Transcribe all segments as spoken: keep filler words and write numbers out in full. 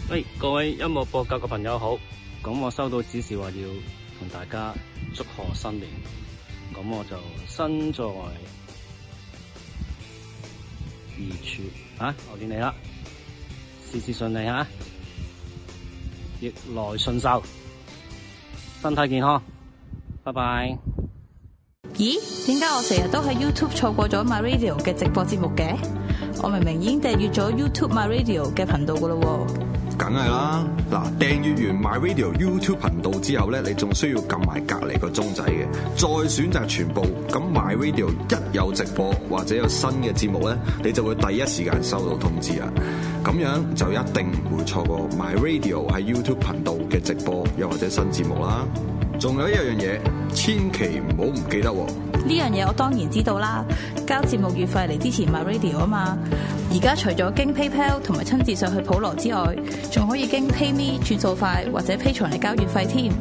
喂，各位音樂播客嘅朋友好，咁我收到指示話要同大家祝賀新年，咁我就身在異處啊，我見你啦，事事順利啊，逆來順受，身體健康，拜拜。 咦？點解我成日都喺 YouTube 錯過咗 My Radio 嘅直播節目嘅？我明明已經訂閱咗 YouTube My Radio 嘅頻道噶咯喎。 梗係啦，嗱，訂閱完 My Radio YouTube 頻道之後咧，你仲需要撳埋隔離個鐘仔嘅，再選擇全部。咁 My Radio 一有直播或者有新嘅節目咧，你就會第一時間收到通知啊！咁樣就一定唔會錯過 My Radio 喺 YouTube 頻道嘅直播又或者新節目啦。仲有一樣嘢，千祈唔好唔記得喎！ 呢樣嘢我當然知道啦，交節目月費嚟支持 My Radio 啊嘛。而家除咗經 PayPal 同埋親自上去普羅之外，仲可以經 PayMe 轉數快或者 Patreon 嚟交月費添。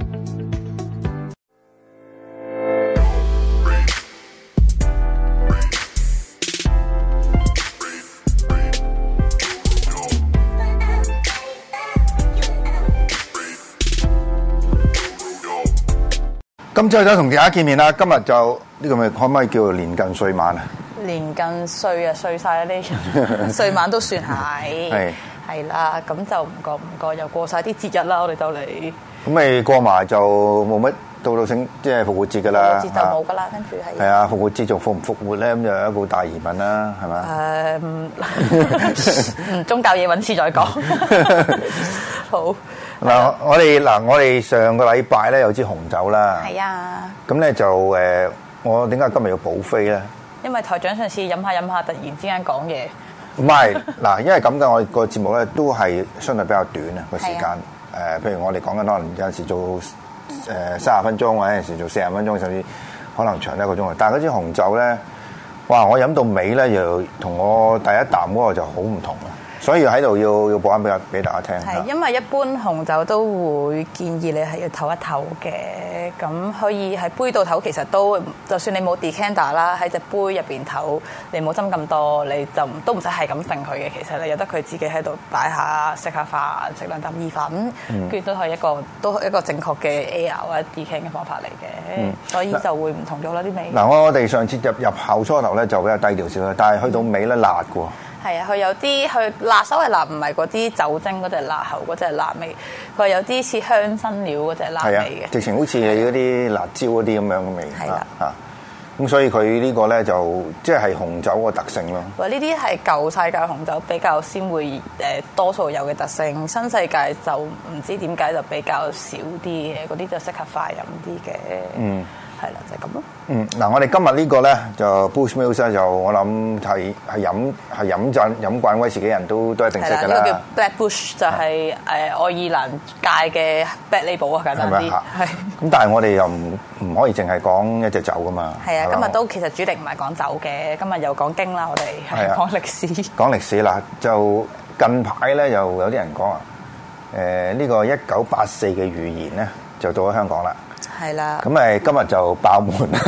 今朝就同大家見面啦，今日就呢個咪可唔可以叫做年近歲晚啊？ 年近歲啊，歲晒啦呢，歲晚都算係，係係啦，咁就唔覺唔覺又過晒啲節日啦，我哋就嚟。咁咪過埋就冇乜到到聖即係復活節噶啦， 復活節就冇噶啦，跟住係。 係啊，復活節仲復唔復活咧？咁就有一個大疑問啦，係咪？ 誒，嗯，宗教嘢揾次再講。好。 嗱，我哋嗱，我哋上個禮拜咧有支紅酒啦。 係啊。咁咧就誒，我點解今日要補飛咧？ 因為台長上次飲下飲下，突然之間講嘢。 唔係，嗱，因為咁嘅，我個節目咧都係相對比較短啊個時間。誒、呃，譬如我哋講緊可能有陣時做誒三十分鐘，或者有陣時做四十分鐘，甚至可能長一個鐘。但係嗰支紅酒咧，哇！我飲到尾咧，又同我第一啖嗰個就好唔同啦。所以喺度要要播翻俾俾大家聽。 係，因為一般紅酒都會建議你係要唞一唞嘅，咁可以喺杯度唞，其實都就算你冇 decanter 啦，喺隻杯入邊唞，你冇斟咁多，你就都唔使係咁揈佢嘅。其實你由得佢自己喺度擺下食下飯，食兩啖意粉，跟住、嗯、都係一個都一個正確嘅 air 或者 decant 嘅方法嚟嘅，嗯、所以就會唔同咗啦啲味。嗱， 我哋上次入入後初頭咧就比較低調少啦，但係去到尾咧辣嘅喎。 係啊，佢有啲佢辣，所謂辣唔係嗰啲酒精嗰隻辣喉嗰隻辣味，佢有啲似香辛料嗰隻辣味嘅。直情好似你嗰啲辣椒嗰啲咁樣嘅味。係啦，啊，咁所以佢呢個咧就即係紅酒個特性咯。喂，呢啲係舊世界紅酒比較先會誒多數有嘅特性，新世界就唔知點解就比較少啲嘅，嗰啲就適合快飲啲嘅。嗯。係啦，就係咁咯。嗯，嗱，我哋今日呢個咧就 Bushmills 咧，就我諗係係飲係飲陣飲慣威士忌人都都一定識㗎啦。係啦，呢個叫 Black Bush 就係誒愛爾蘭界嘅 Black Label 啊，簡單啲。係。咁但係我哋又唔唔可以淨係講一隻酒㗎嘛。係啊，今日都其實主力唔係講酒嘅，今日又講經啦，我哋係講歷史。講歷史啦，就近排咧又有啲人講啊，誒呢個一九八四嘅預言咧就到咗香港啦。係啦，咁誒今日就爆滿，唔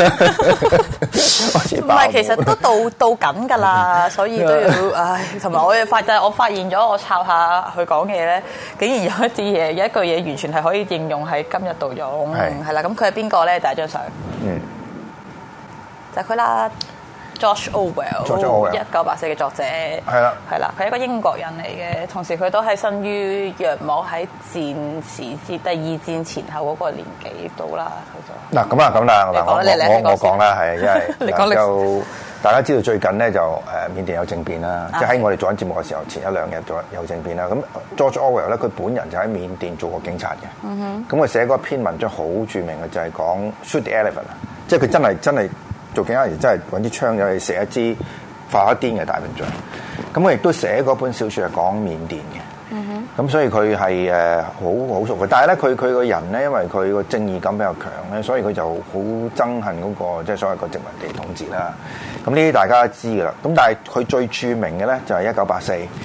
係其實都到到緊㗎啦，所以都要唉，同埋我嘅發就係我發現咗，我抄下佢講嘅嘢咧，竟然有一啲嘢，有一句嘢完全係可以應用喺今日度用，係啦，咁佢係邊個咧？第一張相，嗯，就係佢啦。George Orwell， 一九八四嘅作者，係啦，係啦，佢係一個英國人嚟嘅，同時佢都係生於約莫喺戰時至第二戰前後嗰個年紀度啦。嗱咁啊咁啦，我我我講啦，係因為就大家知道最近咧就誒緬甸有政變啦，即係喺我哋做緊節目嘅時候，前一兩日做有政變啦。咁 George Orwell 咧，佢本人就喺緬甸做過警察嘅，嗯哼，咁佢寫過一篇文章好著名嘅，就係講 Shoot the Elephant 啊，即係佢真係真係。做警察時真係揾支槍入去射一支發一癲嘅大笨象，咁我亦都寫嗰本小説係講緬甸嘅，咁、mm hmm. 所以佢係誒好好熟嘅。但係咧，佢佢個人咧，因為佢個正義感比較強咧，所以佢就好憎恨嗰、那個即係所謂個殖民地統治啦。咁呢啲大家都知㗎啦。咁但係佢最著名嘅咧就係一九八四。咁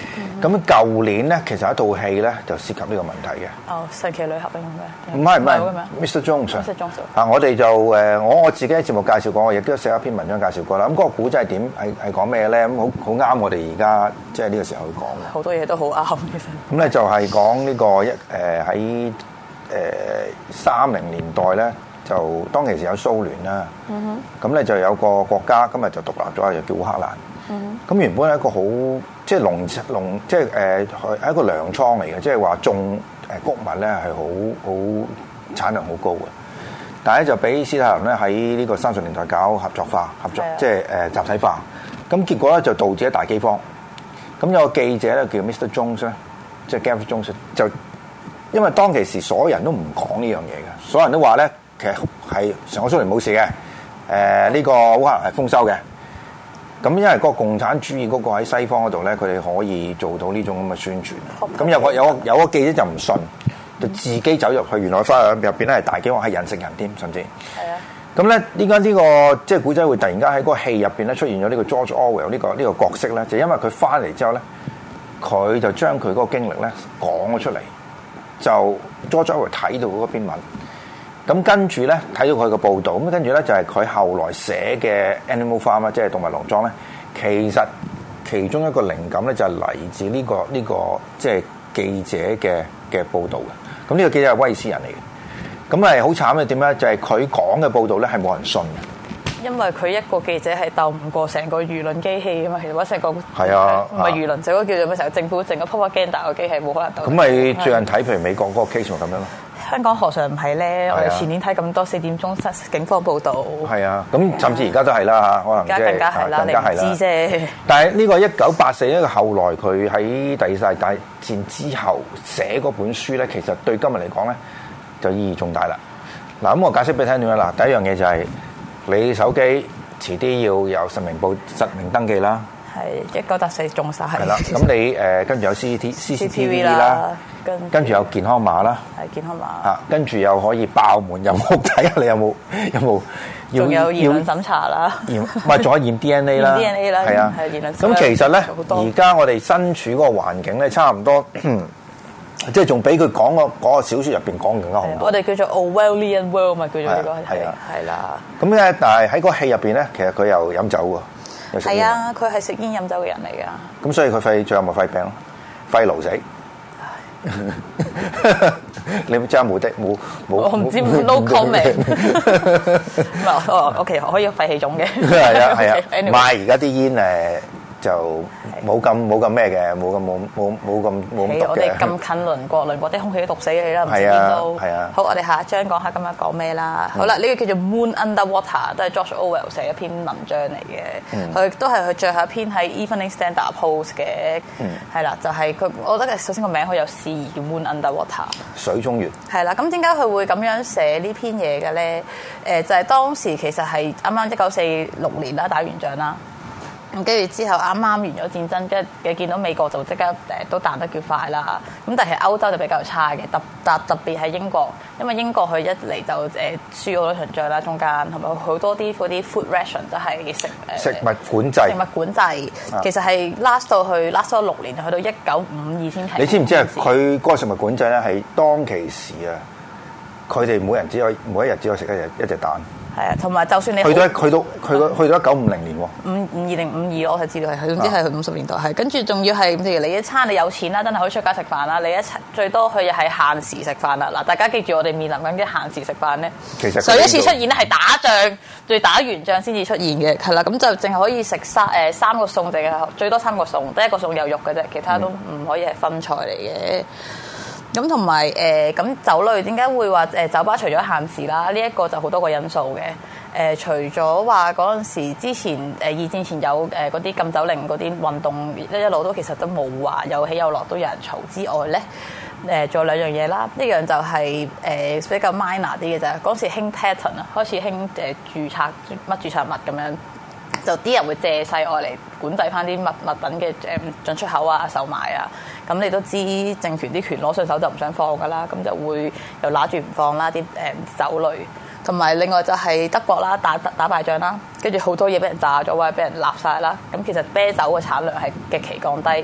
咁舊年咧，其實一套戲咧就涉及呢個問題嘅。 哦，神奇女俠定咩？ 唔係唔係 ，Mister Jones。 Mister Jones。 啊，我哋就誒，我我自己喺節目介紹過，我亦都寫一篇文章介紹過啦。咁、那、嗰個古仔係點？係係講咩咧？咁好好啱我哋而家即係呢個時候去講嘅。 好多嘢都好啱其實。 咁咧就係講呢個一誒喺誒三零年代咧，就當其時有蘇聯啦。嗯哼。咁咧就有個國家今日就獨立咗，就叫烏克蘭。嗯哼。咁原本係一個好即係農農即係誒係一個糧倉嚟嘅，即係話種誒穀物咧係好好產量好高嘅。但係咧就俾斯大林咧喺呢個三十年代搞合作化、合作即係誒集體化。咁結果咧就導致一大饑荒。咁有個記者咧叫 Mister Jones 咧，即係 Gareth Jones 就因為當其時所有人都唔講呢樣嘢嘅，所有人都話咧其實係成個蘇聯冇事嘅，誒、呃、呢、呢個烏克蘭係豐收嘅。咁因為嗰個共產主義嗰個喺西方嗰度咧，佢哋可以做到呢種咁嘅宣傳。咁有個有個有個記者就唔信，就自己走入去，原來翻入入邊咧係大饑荒，係人食人添，甚至。係啊。咁咧，點解呢個即係古仔會突然間喺嗰個戲入邊咧出現咗呢個 George Orwell 呢個呢個角色咧？就因為佢翻嚟之後咧，佢就將佢嗰個經歷咧講咗出嚟，就 George Orwell 睇到嗰篇文。咁跟住咧睇到佢嘅報導，咁跟住咧就係佢後來寫嘅 Animal Farm 即係動物農莊咧，其實其中一個靈感咧就係嚟自呢個呢個即係記者嘅嘅報導嘅。咁呢個記者係威爾斯人嚟嘅，咁係好慘嘅點咧？就係佢講嘅報導咧係冇人信嘅， 因為佢一個記者係鬥唔過成個輿論機器啊嘛，其實或者成個係啊， 唔係輿論，就嗰叫做咩？成個政府整個 propaganda 個機器冇可能鬥。 咁咪最近睇譬如美國嗰個 case 咁樣咯。 香港何嘗唔係咧？我哋前年睇咁多四點鐘警方報導。係啊， 咁甚至而家都係啦嚇，可能即係更加係啦，你唔知啫。 但係呢個一九八四呢個後來佢喺第二次大戰之後寫嗰本書咧，其實對今日嚟講咧就意義重大啦。嗱，咁我解釋俾你聽點樣啦。第一樣嘢就係你手機遲啲要有實名報實名登記啦。 係一九八四中晒。 係啦，咁你誒跟住有 C C T V 啦。跟跟住有健康碼啦， 係健康碼啊，跟住又可以爆門入屋睇下你有冇有冇， 仲有言論審查啦， 驗唔係仲有驗 D N A 啦 ，D N A 啦， 係啊， 係言論。 咁其實咧，而家我哋身處嗰個環境咧，差唔多，即係仲比佢講個嗰個小説入邊講更加恐怖。 我哋叫做 Orwellian World 嘛，叫做呢個係啊， 係啦。 咁咧，但係喺個戲入邊咧，其實佢又飲酒喎， 係啊，佢係食煙飲酒嘅人嚟㗎。 咁所以佢肺最後咪肺病咯，肺癆死。你真係冇的冇冇，我唔知 no comment。唔係，哦，OK，可以肺氣腫嘅。 係啊係啊，唔係而家啲煙誒就冇咁冇咁咩嘅，冇咁冇冇冇咁冇咁毒嘅。 我哋咁近鄰國，鄰國啲空氣都毒死你啦，唔知邊度。係啊。好，我哋下一章講下今日講咩啦。好啦，呢個叫做 Moon Under Water，都係 George Orwell 寫一篇文章嚟嘅。佢都係佢最後一篇喺 Evening Standard post 嘅。係啦，就係佢，我覺得首先個名好有詩意，叫 Moon Under Water。水中月。係啦，咁點解佢會咁樣寫呢篇嘢嘅咧？誒，就係當時其實係啱啱一九四六年啦，打完仗啦。咁跟住之後啱啱完咗戰爭，跟住你見到美國就即刻誒都彈得叫快啦。咁但係歐洲就比較差嘅，特特特別係英國，因為英國佢一嚟就誒輸好多場仗啦，中間同埋好多啲嗰啲 food ration 就係食誒食物管制， 食物管制其實係 last 到去 last 咗六年，去到一九五二先停。你知唔知啊？佢嗰個食物管制咧係當其時啊，佢哋每人只可以每一日只可以食一隻一隻蛋。 係啊，同埋就算你去到去到去到去到一九五零年喎， 五五二定五二我係知道係，總之係五十年代係。跟住仲要係，譬如你一餐你有錢啦，真係可以出街食飯啦。你一餐最多去係限時食飯啦。嗱，大家記住我哋面臨緊嘅限時食飯咧，其實上一次出現咧係打仗，最打完仗先至出現嘅，係啦。咁就淨係可以食三誒三個餸，淨係最多三個餸，得一個餸有肉嘅啫，其他都唔可以係分菜嚟嘅。咁同埋誒咁酒類點解會話誒酒吧除咗限時啦？呢、這、一個就好多個因素嘅。誒、呃、除咗話嗰陣時之前誒二戰前有誒嗰啲禁酒令嗰啲運動一一路都其實都冇話有起有落都有人嘈之外咧，誒仲有兩樣嘢啦。一樣就係、是、誒、呃、比較 minor 啲嘅就係嗰陣時興 patent 啊，開始興誒註冊乜註冊物咁樣。就啲人會借勢愛嚟管制翻啲物物品嘅誒進出口啊、售賣啊，咁你都知政權啲權攞上手就唔想放噶啦，咁就會又揦住唔放啦啲誒酒類，同埋另外就係德國啦打打敗仗啦，跟住好多嘢俾人炸咗或者俾人立晒啦，咁其實啤酒嘅產量係極其降低。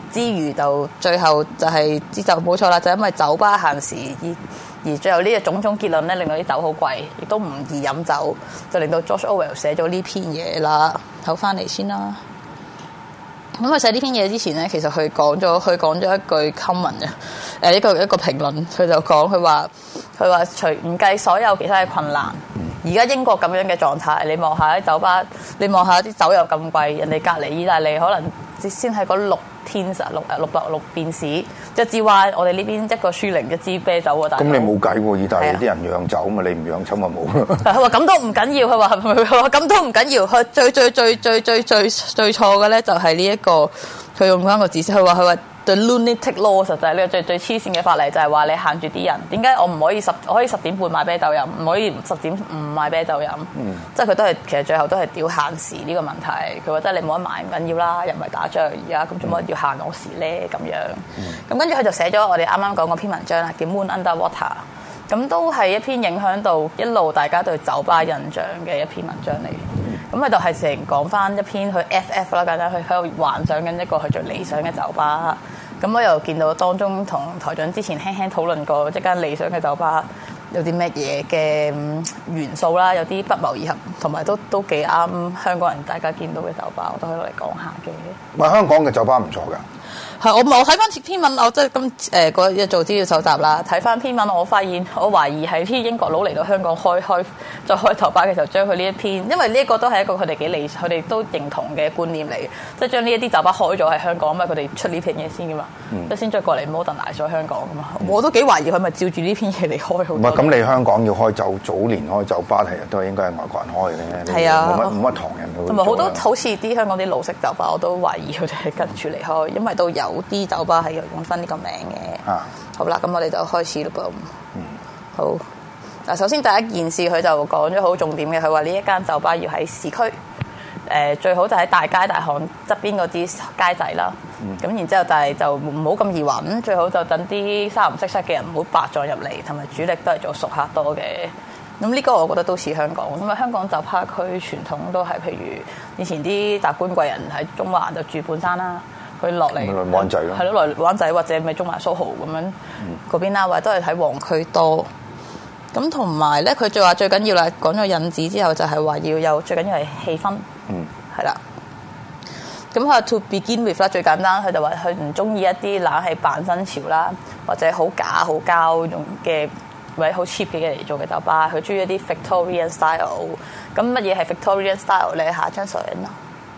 之餘就最後就係知就冇錯啦，就因為酒吧限時而而最後呢個種種結論咧，令到啲酒好貴，亦都唔易飲酒，就令到 George Orwell 寫咗呢篇嘢啦。好，翻嚟先啦。咁佢寫呢篇嘢之前咧，其實佢講咗佢講咗一句 comment 嘅，誒一個一個評論，佢就講佢話佢話除唔計所有其他嘅困難，而家英國咁樣嘅狀態，你望下啲酒吧，你望下啲酒又咁貴，人哋隔離意大利可能先係嗰六天實六六百六便士一支 wine，我哋呢邊一個舒靈一支啤酒喎。咁你冇計喎，意大利啲人釀酒嘛，你唔釀酒咪冇。 佢話咁都唔緊要，佢話佢話咁都唔緊要。佢最最最最最最最錯嘅咧就係呢一個，佢用翻個字先，佢話佢話 the lunatic law 實就係呢個最最黐線嘅法例，就係話你限住啲人。點解我唔可以十我可以十點半買啤酒飲，唔可以十點唔買啤酒飲？嗯，即係佢都係其實最後都係屌限時呢個問題。佢話即係你冇得買唔緊要啦，又唔係打仗而家，咁做乜要限我時咧？咁樣咁跟住佢就寫咗我哋啱啱講嗰篇文章啦，叫 Moon Under Water。咁都係一篇影響到一路大家對酒吧印象嘅一篇文章嚟。咁佢就係成講翻一篇去 F F 啦，簡單佢喺度幻想緊一個佢最理想嘅酒吧。咁我又見到當中同台長之前輕輕討論過一間理想嘅酒吧有啲咩嘢嘅元素啦，有啲不謀而合，同埋都都幾啱香港人大家見到嘅酒吧，我都可以攞嚟講下嘅。 唔係香港嘅酒吧唔錯㗎。 係我我睇翻篇文，我即係今誒嗰日做資料搜集啦，睇翻篇文，我發現我懷疑係啲英國佬嚟到香港開開再開酒吧嘅時候，將佢呢一篇，因為呢一個都係一個佢哋幾理，佢哋都認同嘅觀念嚟嘅，即係將呢一啲酒吧開咗喺香港，咁啊佢哋出呢篇嘢先噶嘛，即、嗯、先再過嚟 modernize 咗香港噶嘛，嗯、我都幾懷疑佢咪照住呢篇嘢嚟開好多。唔係咁，你香港要開酒早年開酒吧，其實都係應該係外國人開嘅，係啊，冇乜冇乜唐人去。 同埋好多好似啲香港啲老式酒吧，我都懷疑佢哋係跟住嚟開，因為都有啲酒吧係用翻呢個名嘅。啊，好啦，咁我哋就開始咯噃。嗯，好。嗱，首先第一件事佢就講咗好重點嘅，佢話呢一間酒吧要喺市區，誒、呃、最好就喺大街大巷側邊嗰啲街仔啦。咁、嗯、然之後，但係就唔好咁易揾，最好就等啲三唔識七嘅人唔好白撞入嚟，同埋主力都係做熟客多嘅。咁呢個我覺得都似香港，因為香港酒吧區傳統都係譬如以前啲達官貴人喺中環就住半山啦。佢落嚟灣仔咯， 係咯，來灣仔或者咪中環蘇豪咁樣嗰邊啦，或者都係喺旺區多。咁同埋咧，佢最話最緊要啦，講咗引子之後就係話要有最緊要係氣氛，嗯，係啦。咁佢話 to begin with 啦，最簡單，佢就話佢唔中意一啲冷係扮新潮啦，或者好假好膠用嘅或者好 cheap 嘅嘢嚟做嘅酒吧。佢中意一啲 Victorian style。咁乜嘢係 Victorian style 咧？下一張相啦。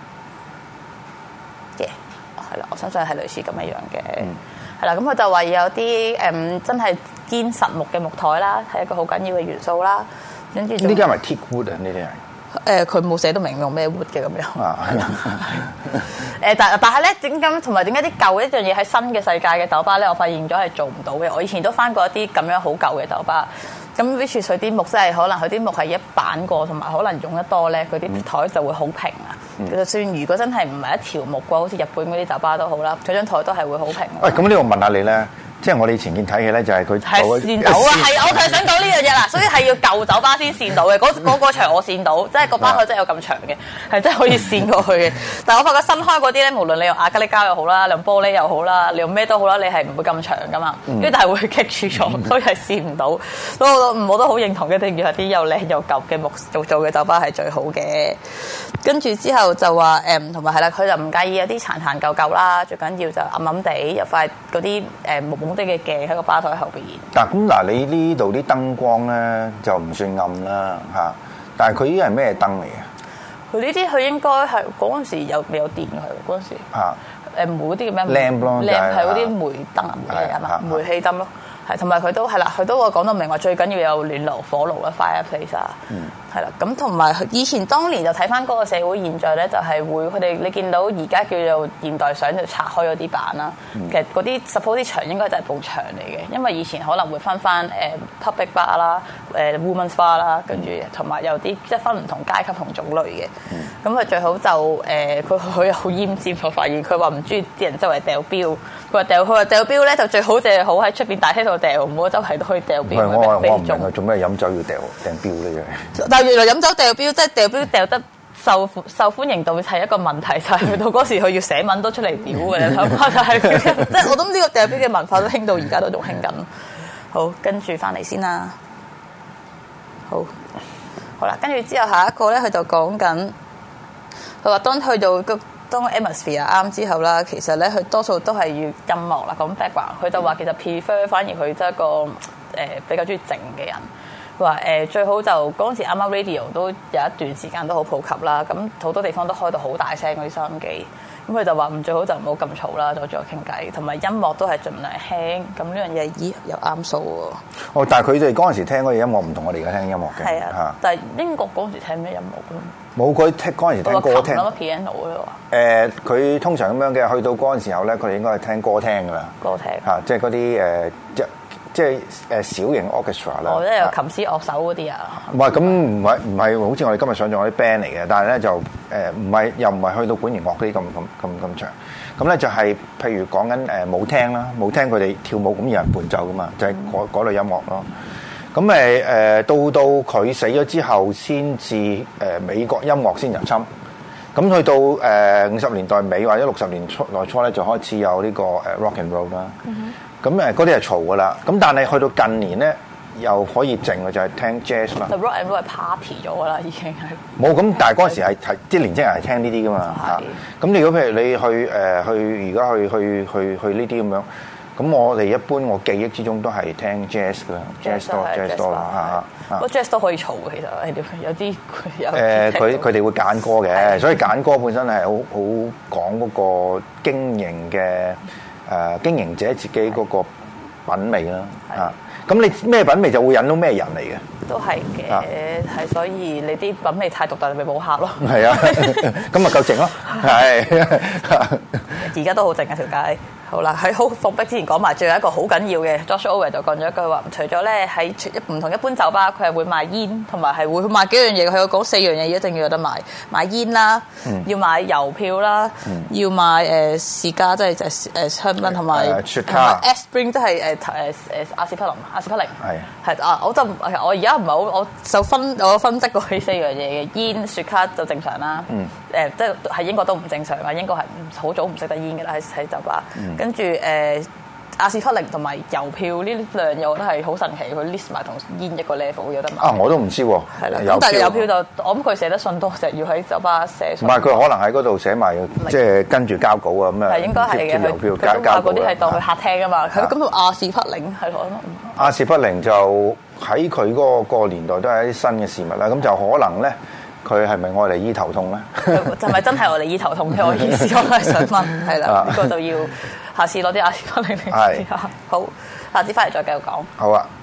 係啦，我相信係類似咁樣樣嘅，係啦、嗯。咁佢就話有啲誒、嗯、真係堅實木嘅木台啦，係一個好緊要嘅元素啦。跟住呢啲係咪 teak wood 啊？呢啲係誒， 佢冇寫到明用咩 wood 嘅咁樣。啊，誒，但但係咧，點解同埋點解啲舊一樣嘢喺新嘅世界嘅酒吧咧，我發現咗係做唔到嘅。我以前都返過一啲咁樣好舊嘅酒吧。咁 which 佢啲木真係可能佢啲木係一板過，同埋可能用得多咧，佢啲台就會好平啊。嗯、就算如果真係唔係一條木嘅，好似日本嗰啲酒吧都好啦，佢張台都係會好平。 喂，咁呢個問下你咧，即係我哋以前見睇戲咧，就係佢係跣到啊，係我就係想講呢樣嘢啦，所以係要舊酒吧先跣到嘅。嗰嗰個場我跣到，即係個吧台真係有咁長嘅，係真係可以跣過去嘅。但係我發覺新開嗰啲咧，無論你用亞克力膠又好啦，你用玻璃又好啦，你用咩都好啦，你係唔會咁長噶嘛。跟住、嗯、但係會棘住咗，所以係跣唔到。所以我我都好認同嘅，定要係啲又靚又舊嘅木做做嘅酒吧係最好嘅。跟住之後就話誒，同埋係啦，佢就唔介意有啲殘殘舊舊啦，最緊要就暗暗地有塊嗰啲誒木木啲嘅鏡喺個吧台後邊。嗱咁嗱，你呢度啲燈光咧就唔算暗啦嚇，但係佢依啲係咩燈嚟嘅？ 佢呢啲佢應該係嗰陣時有未有電嘅係嗰陣時嚇誒煤嗰啲叫咩 ？lamp 咯 ，lamp 係嗰啲煤燈啊，煤氣啊嘛，煤氣燈咯。係，同埋佢都係啦，佢都會講到明話最緊要有暖爐、火爐啦 fireplace 啊，係啦、嗯。咁同埋以前當年就睇翻嗰個社會現象咧，就係、是、會佢哋你見到而家叫做現代相就拆開咗啲板啦。嗯、其實嗰啲 suppose 啲牆應該就係部牆嚟嘅，因為以前可能會分翻誒 public bar 啦、誒 women's bar 啦，跟住同埋有啲即係分唔同階級同種類嘅。咁佢、嗯、最好就誒佢佢好奄尖，我發現佢話唔中意啲人周圍掉標，佢話掉佢話掉標咧就最好就係好喺出邊大廳度掉，唔好周圍都可以掉標。 係我我唔明佢做咩飲酒要掉掟標呢樣？ 但係原來飲酒掉標即係掉標掉得實受受歡迎度係一個問題，就係、是、去到嗰時佢要寫文都出嚟表嘅，諗下就係即係我諗呢個掉標嘅文化都興到而家都仲興緊。好，跟住翻嚟先啦。好，好啦，跟住之後下一個咧，佢就講緊，佢話當去到個當 atmosphere 啱之後啦，其實咧佢多數都係要音樂啦，講 background。佢就話其實 prefer 反而佢真係一個誒、呃、比較中意靜嘅人。話誒、呃、最好就嗰陣時啱啱 radio 都有一段時間都好普及啦，咁好多地方都開到好大聲嗰啲收音機，咁佢就話唔最好就唔好咁嘈啦，就再傾偈，同埋音樂都係盡量輕，咁呢樣嘢咦又啱數喎。 哦，但係佢哋嗰陣時聽嗰啲音樂唔同我哋而家聽音樂嘅。係啊，但係英國嗰陣時聽咩音樂咧？ 冇，佢聽嗰陣時聽歌聽。 諗乜 piano 咧話？ 誒，佢通常咁樣嘅，去到嗰陣時候咧，佢哋應該係聽歌聽㗎啦。 歌聽嚇，即係嗰啲誒即。即係誒小型 orchestra 啦， 哦，即係有琴師樂手嗰啲啊。 唔係咁，唔係唔係好似我哋今日想象嗰啲 band 嚟嘅，但係咧就誒唔係又唔係去到管弦樂嗰啲咁咁咁咁長。咁咧就係譬如講緊誒舞廳啦，舞廳佢哋跳舞咁有人伴奏噶嘛，就係嗰嗰類音樂咯。咁誒誒到到佢死咗之後，先至誒美國音樂先入侵。咁去到誒五十年代尾或者六十年初內初咧，就開始有呢個誒 rock and roll 啦。嗯咁誒嗰啲係嘈噶啦，咁但係去到近年咧又可以靜嘅就係、是、聽 jazz 啦。就 rock and roll 係 party 咗噶啦，已經係。冇咁，但係嗰陣時係係啲年青人係聽呢啲噶嘛嚇。咁如果譬如你去誒、呃、去而家去去去去呢啲咁樣，咁我哋一般我記憶之中都係聽 jazz 㗎 ，jazz 多 jazz 多啦嚇。 不過 jazz 都可以嘈嘅，其實有啲有誒佢佢哋會揀歌嘅，所以揀歌本身係好好講嗰個經營嘅。誒、呃、經營者自己嗰個品味啦，啊，咁你咩品味就會引到咩人嚟嘅， 都係嘅，係、啊、所以你啲品味太獨特，你咪冇客咯。 係啊，咁咪夠靜咯，係。 而家都好靜嘅條街。好啦，喺好伏筆之前講埋最後一個好緊要嘅 George Orwell 就講咗一句話，除咗咧喺唔同一般酒吧，佢係會賣煙，同埋係會賣幾樣嘢。佢有講四樣嘢一定要有得賣，買煙啦，嗯、要買郵票啦，嗯、要買誒士嘉，即係就誒香檳同埋雪茄 Esprit 即係誒誒誒阿士匹林，阿士匹林係係啊！我就我而家唔係好，我就分我分析過呢四樣嘢嘅煙、雪茄就正常啦。嗯誒，即係喺英國都唔正常啊！英國係好早唔食得煙嘅啦，喺喺酒吧。嗯、跟住誒，阿士匹靈同埋郵票呢兩樣，我覺得係好神奇。佢 list 埋同煙一個 level 有得買。啊， 我都唔知喎。 係啦，咁但係郵票就我諗佢寫得信多，就要喺酒吧寫。唔係， 佢可能喺嗰度寫埋，即係跟住交稿啊咁啊。 係應該係嘅，佢佢都話嗰啲係當佢客廳啊嘛。佢咁到阿士匹靈係咯。 阿士匹靈就喺佢嗰個年代都係一啲新嘅事物啦。咁就可能咧。佢係咪愛嚟醫頭痛咧？ 就咪真係愛嚟醫頭痛嘅？我意思我係想問，係啦，呢個就要下次攞啲阿士匹靈嚟試下。好，下次翻嚟再繼續講。 好啊。